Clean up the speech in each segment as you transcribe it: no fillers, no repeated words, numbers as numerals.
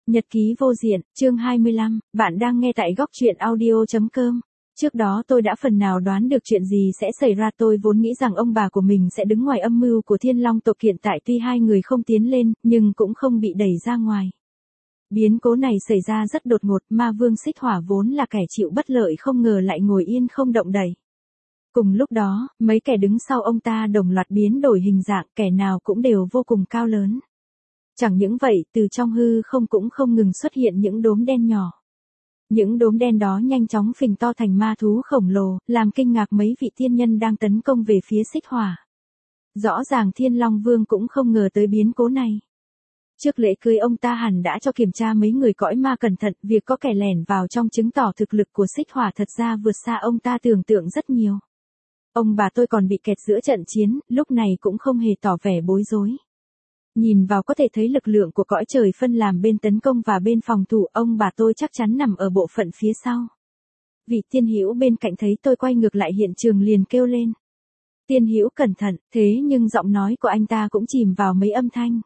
Nhật ký vô diện, chương 25, bạn đang nghe tại góc truyện audio.com. Trước đó tôi đã phần nào đoán được chuyện gì sẽ xảy ra, tôi vốn nghĩ rằng ông bà của mình sẽ đứng ngoài âm mưu của Thiên Long tộc, hiện tại tuy hai người không tiến lên, nhưng cũng không bị đẩy ra ngoài. Biến cố này xảy ra rất đột ngột, Ma Vương Xích Hỏa vốn là kẻ chịu bất lợi không ngờ lại ngồi yên không động đậy. Cùng lúc đó, mấy kẻ đứng sau ông ta đồng loạt biến đổi hình dạng, kẻ nào cũng đều vô cùng cao lớn. Chẳng những vậy, từ trong hư không cũng không ngừng xuất hiện những đốm đen nhỏ. Những đốm đen đó nhanh chóng phình to thành ma thú khổng lồ, làm kinh ngạc mấy vị tiên nhân đang tấn công về phía Xích Hỏa. Rõ ràng Thiên Long Vương cũng không ngờ tới biến cố này. Trước lễ cưới ông ta hẳn đã cho kiểm tra mấy người cõi ma cẩn thận, việc có kẻ lẻn vào trong chứng tỏ thực lực của Xích Hỏa thật ra vượt xa ông ta tưởng tượng rất nhiều. Ông bà tôi còn bị kẹt giữa trận chiến, lúc này cũng không hề tỏ vẻ bối rối. Nhìn vào có thể thấy lực lượng của cõi trời phân làm bên tấn công và bên phòng thủ, ông bà tôi chắc chắn nằm ở bộ phận phía sau. Vị tiên hữu bên cạnh thấy tôi quay ngược lại hiện trường liền kêu lên. Tiên hữu cẩn thận, thế nhưng giọng nói của anh ta cũng chìm vào mấy âm thanh.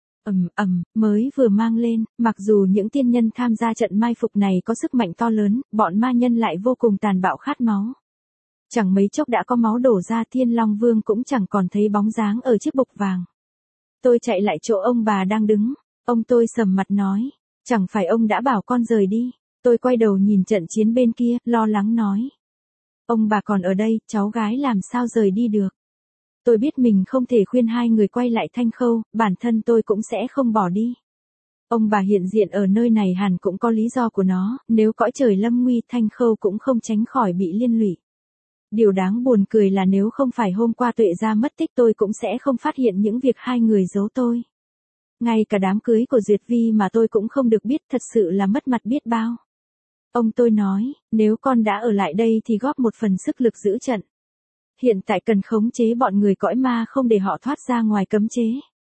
Mới vừa mang lên, mặc dù những tiên nhân tham gia trận mai phục này có sức mạnh to lớn, bọn ma nhân lại vô cùng tàn bạo khát máu. Chẳng mấy chốc đã có máu đổ ra, Thiên Long Vương cũng chẳng còn thấy bóng dáng ở chiếc bục vàng. Tôi chạy lại chỗ ông bà đang đứng, ông tôi sầm mặt nói, chẳng phải ông đã bảo con rời đi. Tôi quay đầu nhìn trận chiến bên kia, lo lắng nói. Ông bà còn ở đây, cháu gái làm sao rời đi được. Tôi biết mình không thể khuyên hai người quay lại Thanh Khâu, bản thân tôi cũng sẽ không bỏ đi. Ông bà hiện diện ở nơi này hẳn cũng có lý do của nó, nếu cõi trời lâm nguy Thanh Khâu cũng không tránh khỏi bị liên lụy. Điều đáng buồn cười là nếu không phải hôm qua Tuệ Gia mất tích tôi cũng sẽ không phát hiện những việc hai người giấu tôi. Ngay cả đám cưới của Duyệt Vi mà tôi cũng không được biết, thật sự là mất mặt biết bao. Ông tôi nói, nếu con đã ở lại đây thì góp một phần sức lực giữ trận. Hiện tại cần khống chế bọn người cõi ma không để họ thoát ra ngoài cấm chế.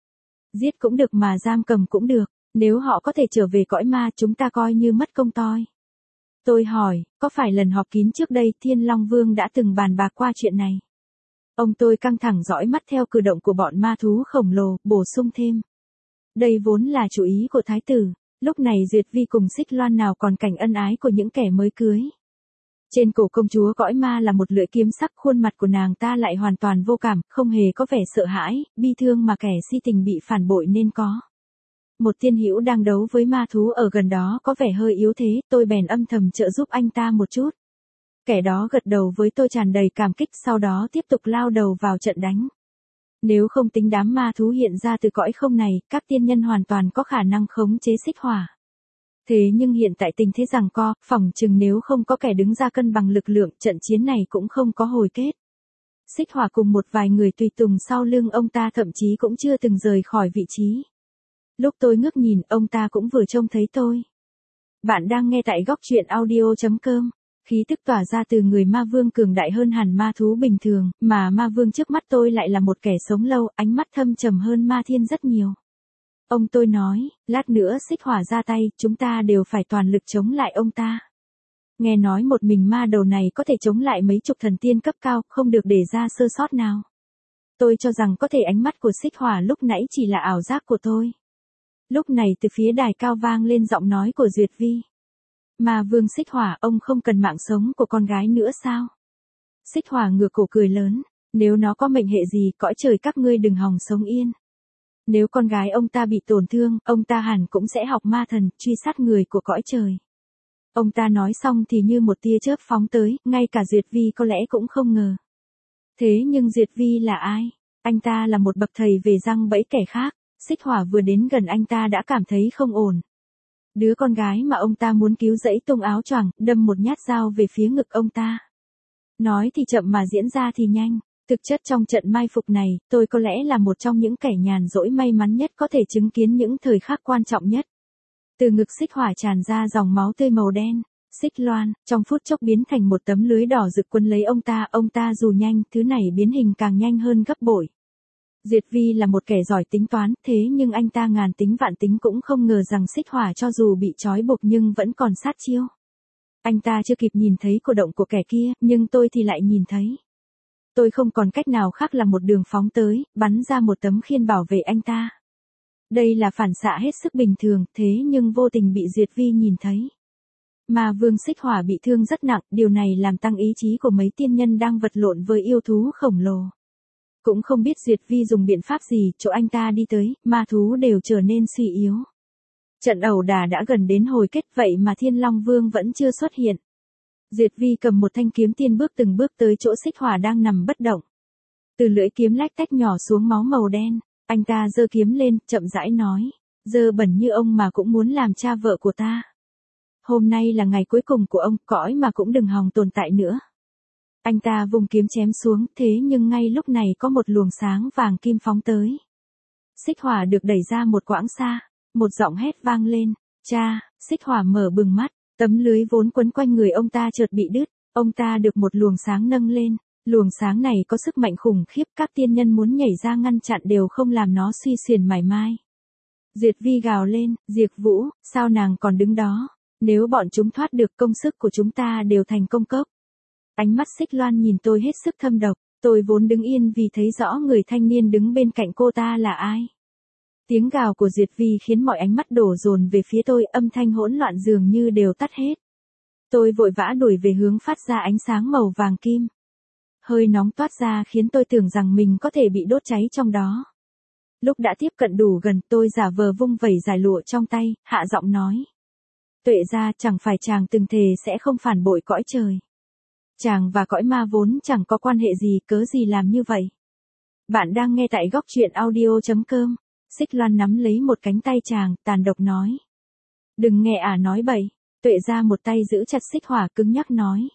Giết cũng được mà giam cầm cũng được, nếu họ có thể trở về cõi ma chúng ta coi như mất công toi. Tôi hỏi, có phải lần họp kín trước đây Thiên Long Vương đã từng bàn bạc qua chuyện này? Ông tôi căng thẳng dõi mắt theo cử động của bọn ma thú khổng lồ, bổ sung thêm. Đây vốn là chủ ý của thái tử, lúc này Duyệt Vi cùng Xích Loan nào còn cảnh ân ái của những kẻ mới cưới. Trên cổ công chúa cõi ma là một lưỡi kiếm sắc, khuôn mặt của nàng ta lại hoàn toàn vô cảm, không hề có vẻ sợ hãi, bi thương mà kẻ si tình bị phản bội nên có. Một tiên hữu đang đấu với ma thú ở gần đó có vẻ hơi yếu thế, tôi bèn âm thầm trợ giúp anh ta một chút. Kẻ đó gật đầu với tôi tràn đầy cảm kích, sau đó tiếp tục lao đầu vào trận đánh. Nếu không tính đám ma thú hiện ra từ cõi không này, các tiên nhân hoàn toàn có khả năng khống chế Xích Hỏa. Thế nhưng hiện tại tình thế giằng co, phỏng chừng nếu không có kẻ đứng ra cân bằng lực lượng, trận chiến này cũng không có hồi kết. Xích Hỏa cùng một vài người tùy tùng sau lưng ông ta thậm chí cũng chưa từng rời khỏi vị trí. Lúc tôi ngước nhìn, ông ta cũng vừa trông thấy tôi. Bạn đang nghe tại góc truyện audio.com. Khí tức tỏa ra từ người ma vương cường đại hơn hẳn ma thú bình thường, mà ma vương trước mắt tôi lại là một kẻ sống lâu, ánh mắt thâm trầm hơn ma thiên rất nhiều. Ông tôi nói, lát nữa Xích Hỏa ra tay, chúng ta đều phải toàn lực chống lại ông ta. Nghe nói một mình ma đầu này có thể chống lại mấy chục thần tiên cấp cao, không được để ra sơ sót nào. Tôi cho rằng có thể ánh mắt của Xích Hỏa lúc nãy chỉ là ảo giác của tôi. Lúc này từ phía đài cao vang lên giọng nói của Duyệt Vi. Ma Vương Xích Hỏa, ông không cần mạng sống của con gái nữa sao? Xích Hỏa ngửa cổ cười lớn, nếu nó có mệnh hệ gì, cõi trời các ngươi đừng hòng sống yên. Nếu con gái ông ta bị tổn thương, ông ta hẳn cũng sẽ học ma thần, truy sát người của cõi trời. Ông ta nói xong thì như một tia chớp phóng tới, ngay cả Duyệt Vi có lẽ cũng không ngờ. Thế nhưng Duyệt Vi là ai? Anh ta là một bậc thầy về răng bẫy kẻ khác. Xích Hỏa vừa đến gần anh ta đã cảm thấy không ổn. Đứa con gái mà ông ta muốn cứu dãy tung áo choàng, đâm một nhát dao về phía ngực ông ta. Nói thì chậm mà diễn ra thì nhanh. Thực chất trong trận mai phục này, tôi có lẽ là một trong những kẻ nhàn rỗi may mắn nhất có thể chứng kiến những thời khắc quan trọng nhất. Từ ngực Xích Hỏa tràn ra dòng máu tươi màu đen. Xích Loan, trong phút chốc biến thành một tấm lưới đỏ rực quấn lấy ông ta dù nhanh, thứ này biến hình càng nhanh hơn gấp bội. Duyệt Vi là một kẻ giỏi tính toán, thế nhưng anh ta ngàn tính vạn tính cũng không ngờ rằng Xích Hỏa cho dù bị trói buộc nhưng vẫn còn sát chiêu. Anh ta chưa kịp nhìn thấy cử động của kẻ kia, nhưng tôi thì lại nhìn thấy. Tôi không còn cách nào khác là một đường phóng tới, bắn ra một tấm khiên bảo vệ anh ta. Đây là phản xạ hết sức bình thường, thế nhưng vô tình bị Duyệt Vi nhìn thấy. Ma vương xích hỏa bị thương rất nặng, điều này làm tăng ý chí của mấy tiên nhân đang vật lộn với yêu thú khổng lồ. Cũng không biết Duyệt Vi dùng biện pháp gì, chỗ anh ta đi tới, ma thú đều trở nên suy yếu. Trận ẩu đả đã gần đến hồi kết, vậy mà Thiên Long Vương vẫn chưa xuất hiện. Duyệt Vi cầm một thanh kiếm tiên bước từng bước tới chỗ xích hỏa đang nằm bất động. Từ lưỡi kiếm lách tách nhỏ xuống máu màu đen, anh ta giơ kiếm lên, chậm rãi nói, dơ bẩn như ông mà cũng muốn làm cha vợ của ta. Hôm nay là ngày cuối cùng của ông, cõi mà cũng đừng hòng tồn tại nữa. Anh ta vùng kiếm chém xuống, thế nhưng ngay lúc này có một luồng sáng vàng kim phóng tới. Xích hỏa được đẩy ra một quãng xa, một giọng hét vang lên, cha. Xích hỏa mở bừng mắt, tấm lưới vốn quấn quanh người ông ta chợt bị đứt, ông ta được một luồng sáng nâng lên. Luồng sáng này có sức mạnh khủng khiếp, các tiên nhân muốn nhảy ra ngăn chặn đều không làm nó suy xiển mảy may. Duyệt Vi gào lên, Diệp Vũ, sao nàng còn đứng đó? Nếu bọn chúng thoát được, công sức của chúng ta đều thành công cốc. Ánh mắt Xích Loan nhìn tôi hết sức thâm độc, tôi vốn đứng yên vì thấy rõ người thanh niên đứng bên cạnh cô ta là ai. Tiếng gào của Duyệt Vi khiến mọi ánh mắt đổ dồn về phía tôi, âm thanh hỗn loạn dường như đều tắt hết. Tôi vội vã đuổi về hướng phát ra ánh sáng màu vàng kim. Hơi nóng toát ra khiến tôi tưởng rằng mình có thể bị đốt cháy trong đó. Lúc đã tiếp cận đủ gần, tôi giả vờ vung vẩy giải lụa trong tay, hạ giọng nói. Tuệ ra, chẳng phải chàng từng thề sẽ không phản bội cõi trời. Chàng và cõi ma vốn chẳng có quan hệ gì, cớ gì làm như vậy. Bạn đang nghe tại góc truyện audio.com. Xích Loan nắm lấy một cánh tay chàng, tàn độc nói. Đừng nghe ả nói bậy. Tuệ ra một tay giữ chặt xích hỏa, cứng nhắc nói.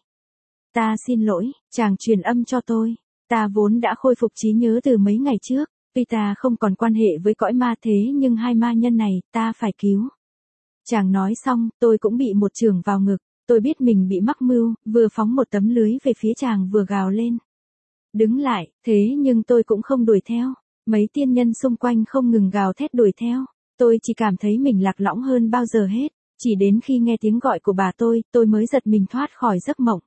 Ta xin lỗi, chàng truyền âm cho tôi. Ta vốn đã khôi phục trí nhớ từ mấy ngày trước. Tuy ta không còn quan hệ với cõi ma thế nhưng hai ma nhân này, ta phải cứu. Chàng nói xong, tôi cũng bị một chưởng vào ngực. Tôi biết mình bị mắc mưu, vừa phóng một tấm lưới về phía chàng vừa gào lên. Đứng lại, thế nhưng tôi cũng không đuổi theo. Mấy tiên nhân xung quanh không ngừng gào thét đuổi theo. Tôi chỉ cảm thấy mình lạc lõng hơn bao giờ hết. Chỉ đến khi nghe tiếng gọi của bà tôi mới giật mình thoát khỏi giấc mộng.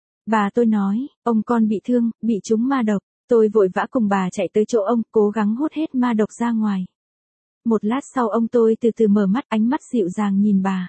Bà tôi nói, ông con bị thương, bị trúng ma độc. Tôi vội vã cùng bà chạy tới chỗ ông, cố gắng hút hết ma độc ra ngoài. Một lát sau ông tôi từ từ mở mắt, ánh mắt dịu dàng nhìn bà.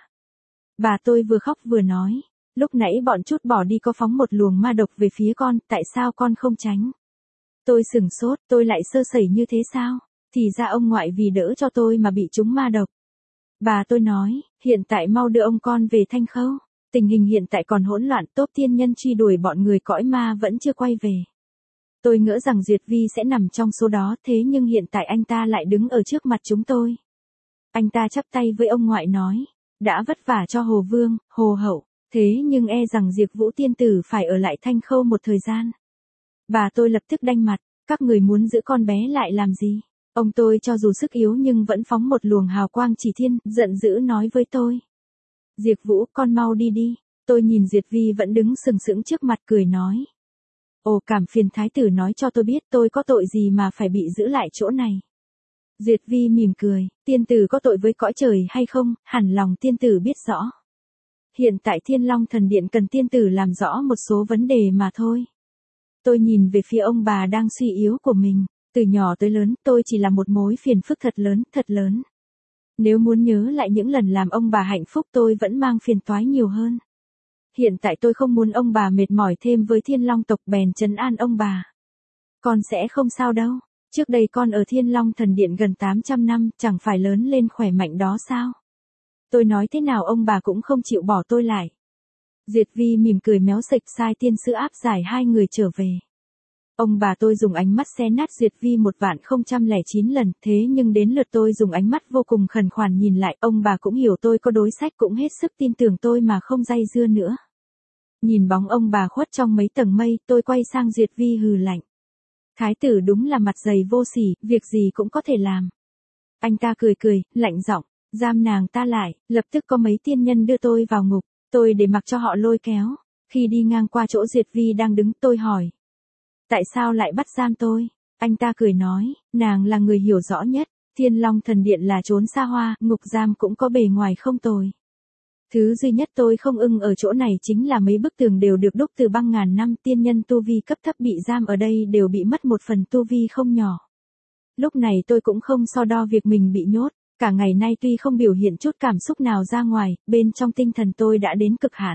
Bà tôi vừa khóc vừa nói, lúc nãy bọn chút bỏ đi có phóng một luồng ma độc về phía con, tại sao con không tránh? Tôi sửng sốt, tôi lại sơ sẩy như thế sao? Thì ra ông ngoại vì đỡ cho tôi mà bị trúng ma độc. Bà tôi nói, hiện tại mau đưa ông con về Thanh Khâu. Tình hình hiện tại còn hỗn loạn, tốp tiên nhân truy đuổi bọn người cõi ma vẫn chưa quay về. Tôi ngỡ rằng Duyệt Vi sẽ nằm trong số đó, thế nhưng hiện tại anh ta lại đứng ở trước mặt chúng tôi. Anh ta chắp tay với ông ngoại nói, đã vất vả cho Hồ Vương, Hồ Hậu, thế nhưng e rằng Diệp Vũ tiên tử phải ở lại Thanh Khâu một thời gian. Bà tôi lập tức đanh mặt, các người muốn giữ con bé lại làm gì? Ông tôi cho dù sức yếu nhưng vẫn phóng một luồng hào quang chỉ thiên, giận dữ nói với tôi. Diệp Vũ, con mau đi đi. Tôi nhìn Duyệt Vi vẫn đứng sừng sững trước mặt cười nói. Ồ, cảm phiền thái tử nói cho tôi biết tôi có tội gì mà phải bị giữ lại chỗ này. Duyệt Vi mỉm cười, tiên tử có tội với cõi trời hay không, hẳn lòng tiên tử biết rõ. Hiện tại Thiên Long Thần Điện cần tiên tử làm rõ một số vấn đề mà thôi. Tôi nhìn về phía ông bà đang suy yếu của mình, từ nhỏ tới lớn, tôi chỉ là một mối phiền phức thật lớn. Nếu muốn nhớ lại những lần làm ông bà hạnh phúc tôi vẫn mang phiền toái nhiều hơn. Hiện tại tôi không muốn ông bà mệt mỏi thêm với Thiên Long tộc bèn trấn an ông bà. Con sẽ không sao đâu, trước đây con ở Thiên Long Thần Điện gần 800 năm, chẳng phải lớn lên khỏe mạnh đó sao? Tôi nói thế nào ông bà cũng không chịu bỏ tôi lại. Duyệt Vi mỉm cười méo sạch sai tiên sứ áp giải hai người trở về. Ông bà tôi dùng ánh mắt xé nát Duyệt Vi 1009 lần, thế nhưng đến lượt tôi dùng ánh mắt vô cùng khẩn khoản nhìn lại, ông bà cũng hiểu tôi có đối sách cũng hết sức tin tưởng tôi mà không dây dưa nữa. Nhìn bóng ông bà khuất trong mấy tầng mây, tôi quay sang Duyệt Vi hừ lạnh. Thái tử đúng là mặt dày vô sỉ, việc gì cũng có thể làm. Anh ta cười, lạnh giọng, giam nàng ta lại, lập tức có mấy tiên nhân đưa tôi vào ngục, tôi để mặc cho họ lôi kéo. Khi đi ngang qua chỗ Duyệt Vi đang đứng tôi hỏi. Tại sao lại bắt giam tôi? Anh ta cười nói, nàng là người hiểu rõ nhất, Thiên Long Thần Điện là chốn xa hoa, ngục giam cũng có bề ngoài không tồi. Thứ duy nhất tôi không ưng ở chỗ này chính là mấy bức tường đều được đúc từ băng ngàn năm, tiên nhân tu vi cấp thấp bị giam ở đây đều bị mất một phần tu vi không nhỏ. Lúc này tôi cũng không so đo việc mình bị nhốt, cả ngày nay tuy không biểu hiện chút cảm xúc nào ra ngoài, bên trong tinh thần tôi đã đến cực hạn.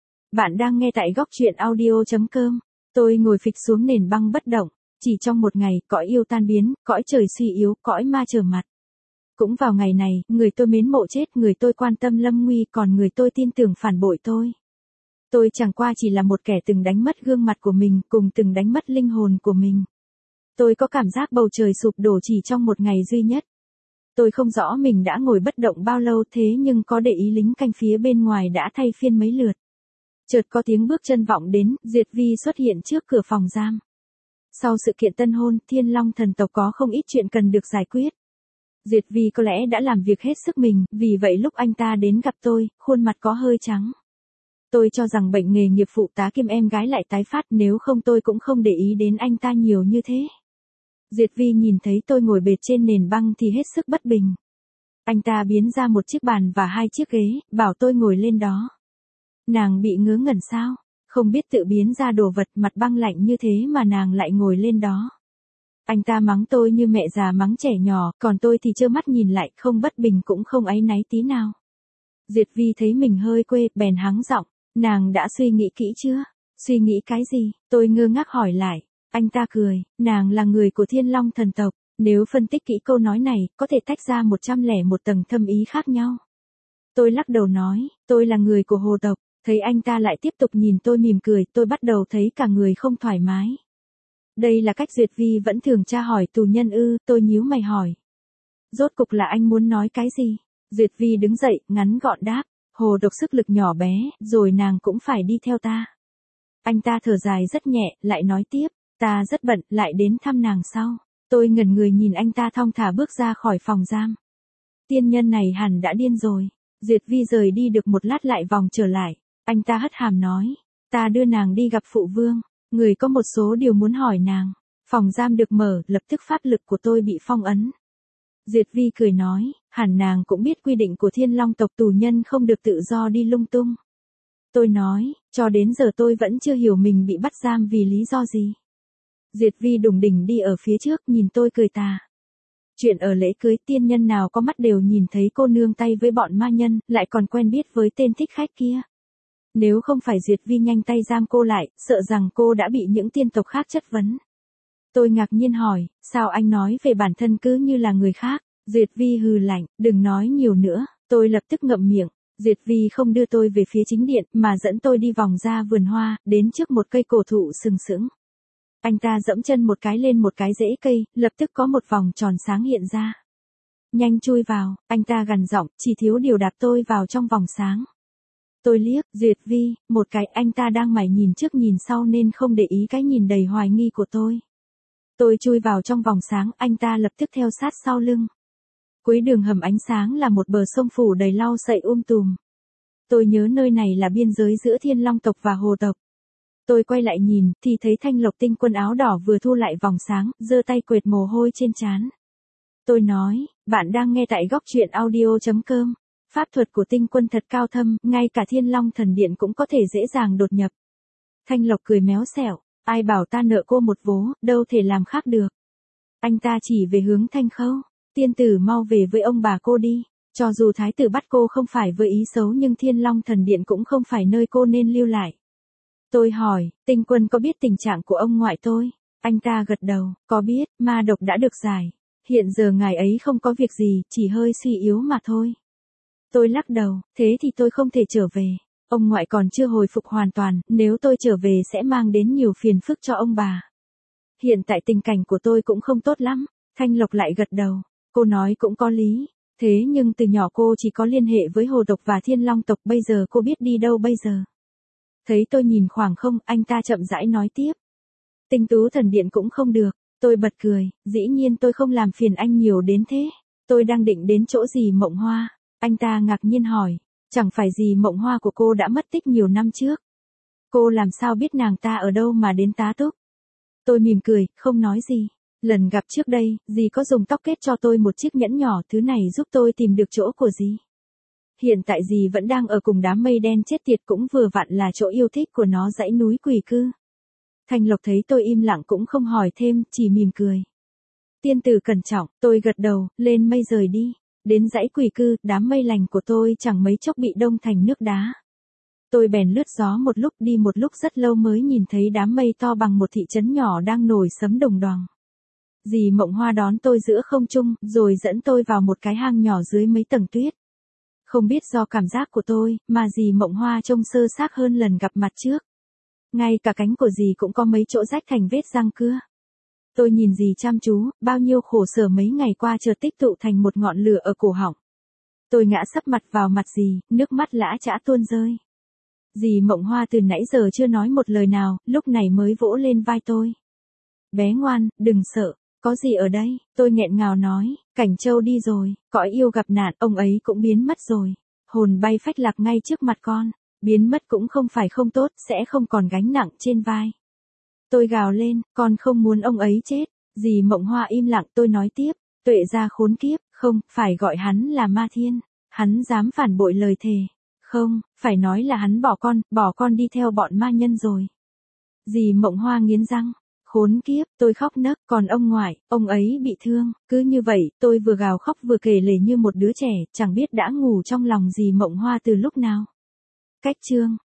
Bạn đang nghe tại góc truyện audio.com. Tôi ngồi phịch xuống nền băng bất động, chỉ trong một ngày, cõi yêu tan biến, cõi trời suy yếu, cõi ma trở mặt. Cũng vào ngày này, người tôi mến mộ chết, người tôi quan tâm lâm nguy, còn người tôi tin tưởng phản bội tôi. Tôi chẳng qua chỉ là một kẻ từng đánh mất gương mặt của mình, cùng từng đánh mất linh hồn của mình. Tôi có cảm giác bầu trời sụp đổ chỉ trong một ngày duy nhất. Tôi không rõ mình đã ngồi bất động bao lâu thế nhưng có để ý lính canh phía bên ngoài đã thay phiên mấy lượt. Chợt có tiếng bước chân vọng đến, Duyệt Vi xuất hiện trước cửa phòng giam. Sau sự kiện tân hôn, Thiên Long thần tộc có không ít chuyện cần được giải quyết. Duyệt Vi có lẽ đã làm việc hết sức mình, vì vậy lúc anh ta đến gặp tôi, khuôn mặt có hơi trắng. Tôi cho rằng bệnh nghề nghiệp phụ tá kiêm em gái lại tái phát, nếu không tôi cũng không để ý đến anh ta nhiều như thế. Duyệt Vi nhìn thấy tôi ngồi bệt trên nền băng thì hết sức bất bình. Anh ta biến ra một chiếc bàn và 2 chiếc ghế, bảo tôi ngồi lên đó. Nàng bị ngớ ngẩn sao? Không biết tự biến ra đồ vật, mặt băng lạnh như thế mà nàng lại ngồi lên đó. Anh ta mắng tôi như mẹ già mắng trẻ nhỏ, còn tôi thì trơ mắt nhìn lại, không bất bình cũng không áy náy tí nào. Duyệt Vi thấy mình hơi quê, bèn hắng giọng, nàng đã suy nghĩ kỹ chưa? Suy nghĩ cái gì? Tôi ngơ ngác hỏi lại. Anh ta cười, nàng là người của Thiên Long thần tộc, nếu phân tích kỹ câu nói này, có thể tách ra 101 tầng thâm ý khác nhau. Tôi lắc đầu nói, tôi là người của Hồ tộc, thấy anh ta lại tiếp tục nhìn tôi mỉm cười, tôi bắt đầu thấy cả người không thoải mái. Đây là cách Duyệt Vi vẫn thường tra hỏi tù nhân ư? Tôi nhíu mày hỏi. Rốt cục là anh muốn nói cái gì? Duyệt Vi đứng dậy, ngắn gọn đáp, Hồ tộc sức lực nhỏ bé, rồi nàng cũng phải đi theo ta. Anh ta thở dài rất nhẹ, lại nói tiếp, ta rất bận, lại đến thăm nàng sau. Tôi ngẩn người nhìn anh ta thong thả bước ra khỏi phòng giam. Tiên nhân này hẳn đã điên rồi. Duyệt Vi rời đi được một lát lại vòng trở lại. Anh ta hất hàm nói, ta đưa nàng đi gặp phụ vương, người có một số điều muốn hỏi nàng. Phòng giam được mở, lập tức pháp lực của tôi bị phong ấn. Duyệt Vi cười nói, hẳn nàng cũng biết quy định của Thiên Long tộc, tù nhân không được tự do đi lung tung. Tôi nói, cho đến giờ tôi vẫn chưa hiểu mình bị bắt giam vì lý do gì. Duyệt Vi đùng đỉnh đi ở phía trước, nhìn tôi cười tà. Chuyện ở lễ cưới, tiên nhân nào có mắt đều nhìn thấy cô nương tay với bọn ma nhân, lại còn quen biết với tên thích khách kia. Nếu không phải Duyệt Vi nhanh tay giam cô lại, sợ rằng cô đã bị những tiên tộc khác chất vấn. Tôi ngạc nhiên hỏi, sao anh nói về bản thân cứ như là người khác? Duyệt Vi hừ lạnh, đừng nói nhiều nữa. Tôi lập tức ngậm miệng. Duyệt Vi không đưa tôi về phía chính điện, mà dẫn tôi đi vòng ra vườn hoa, đến trước một cây cổ thụ sừng sững. Anh ta dẫm chân một cái lên một cái rễ cây, lập tức có một vòng tròn sáng hiện ra. Nhanh chui vào, anh ta gằn giọng, chỉ thiếu điều đạp tôi vào trong vòng sáng. Tôi liếc, Duyệt Vi, một cái, anh ta đang mải nhìn trước nhìn sau nên không để ý cái nhìn đầy hoài nghi của tôi. Tôi chui vào trong vòng sáng, anh ta lập tức theo sát sau lưng. Cuối đường hầm ánh sáng là một bờ sông phủ đầy lau sậy tùm. Tôi nhớ nơi này là biên giới giữa Thiên Long tộc và Hồ tộc. Tôi quay lại nhìn, thì thấy Thanh Lộc Tinh Quân áo đỏ vừa thu lại vòng sáng, giơ tay quệt mồ hôi trên trán. Tôi nói, bạn đang nghe tại góc truyện audio.com. Pháp thuật của Tinh Quân thật cao thâm, ngay cả Thiên Long thần điện cũng có thể dễ dàng đột nhập. Thanh Lộc cười méo xẻo, ai bảo ta nợ cô một vố, đâu thể làm khác được. Anh ta chỉ về hướng Thanh Khâu, tiên tử mau về với ông bà cô đi. Cho dù thái tử bắt cô không phải với ý xấu nhưng Thiên Long thần điện cũng không phải nơi cô nên lưu lại. Tôi hỏi, Tinh Quân có biết tình trạng của ông ngoại tôi? Anh ta gật đầu, có biết, ma độc đã được giải. Hiện giờ ngài ấy không có việc gì, chỉ hơi suy yếu mà thôi. Tôi lắc đầu, thế thì tôi không thể trở về. Ông ngoại còn chưa hồi phục hoàn toàn, nếu tôi trở về sẽ mang đến nhiều phiền phức cho ông bà. Hiện tại tình cảnh của tôi cũng không tốt lắm. Thanh Lộc lại gật đầu, cô nói cũng có lý. Thế nhưng từ nhỏ cô chỉ có liên hệ với Hồ tộc và Thiên Long tộc, bây giờ cô biết đi đâu bây giờ? Thấy tôi nhìn khoảng không, anh ta chậm rãi nói tiếp. Tinh Tú thần điện cũng không được. Tôi bật cười, dĩ nhiên tôi không làm phiền anh nhiều đến thế. Tôi đang định đến chỗ gì Mộng Hoa. Anh ta ngạc nhiên hỏi, chẳng phải gì Mộng Hoa của cô đã mất tích nhiều năm trước. Cô làm sao biết nàng ta ở đâu mà đến tá túc? Tôi mỉm cười, không nói gì. Lần gặp trước đây, dì có dùng tóc kết cho tôi một chiếc nhẫn nhỏ, thứ này giúp tôi tìm được chỗ của dì. Hiện tại dì vẫn đang ở cùng đám mây đen chết tiệt, cũng vừa vặn là chỗ yêu thích của nó, dãy núi Quỷ Cư. Thanh Lộc thấy tôi im lặng cũng không hỏi thêm, chỉ mỉm cười. Tiên tử cẩn trọng, tôi gật đầu, lên mây rời đi. Đến dãy quỷ cư, đám mây lành của tôi chẳng mấy chốc bị đông thành nước đá. Tôi bèn lướt gió một lúc đi một lúc rất lâu mới nhìn thấy đám mây to bằng một thị trấn nhỏ đang nổi sấm đồng đoàng. Dì Mộng Hoa đón tôi giữa không trung, rồi dẫn tôi vào một cái hang nhỏ dưới mấy tầng tuyết. Không biết do cảm giác của tôi, mà dì Mộng Hoa trông sơ xác hơn lần gặp mặt trước. Ngay cả cánh của dì cũng có mấy chỗ rách thành vết răng cưa. Tôi nhìn dì chăm chú, bao nhiêu khổ sở mấy ngày qua chợt tích tụ thành một ngọn lửa ở cổ họng. Tôi ngã sấp mặt vào mặt dì, nước mắt lã chã tuôn rơi. Dì Mộng Hoa từ nãy giờ chưa nói một lời nào, lúc này mới vỗ lên vai tôi. Bé ngoan, đừng sợ, có gì ở đây, tôi nghẹn ngào nói, Cảnh Châu đi rồi, cõi yêu gặp nạn, ông ấy cũng biến mất rồi. Hồn bay phách lạc ngay trước mặt con, biến mất cũng không phải không tốt, sẽ không còn gánh nặng trên vai. Tôi gào lên, con không muốn ông ấy chết. Dì Mộng Hoa im lặng, tôi nói tiếp, Tuệ gia khốn kiếp, không, phải gọi hắn là Ma Thiên. Hắn dám phản bội lời thề. Không, phải nói là hắn bỏ con đi theo bọn ma nhân rồi. Dì Mộng Hoa nghiến răng, khốn kiếp, tôi khóc nấc, còn ông ngoại, ông ấy bị thương. Cứ như vậy, tôi vừa gào khóc vừa kể lể như một đứa trẻ, chẳng biết đã ngủ trong lòng dì Mộng Hoa từ lúc nào. Cách chương